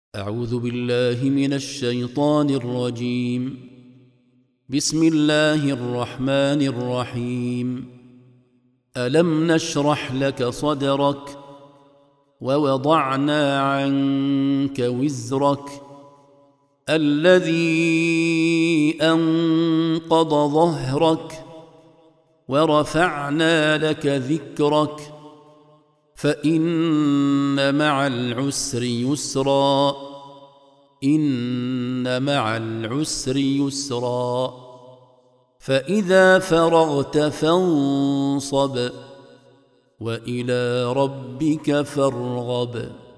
أعوذ بالله من الشيطان الرجيم. بسم الله الرحمن الرحيم. ألم نشرح لك صدرك ووضعنا عنك وزرك الذي أنقض ظهرك ورفعنا لك ذكرك فإن مع العسر يسرا إن مع العسر يسرا فإذا فرغت فانصب وإلى ربك فارغب.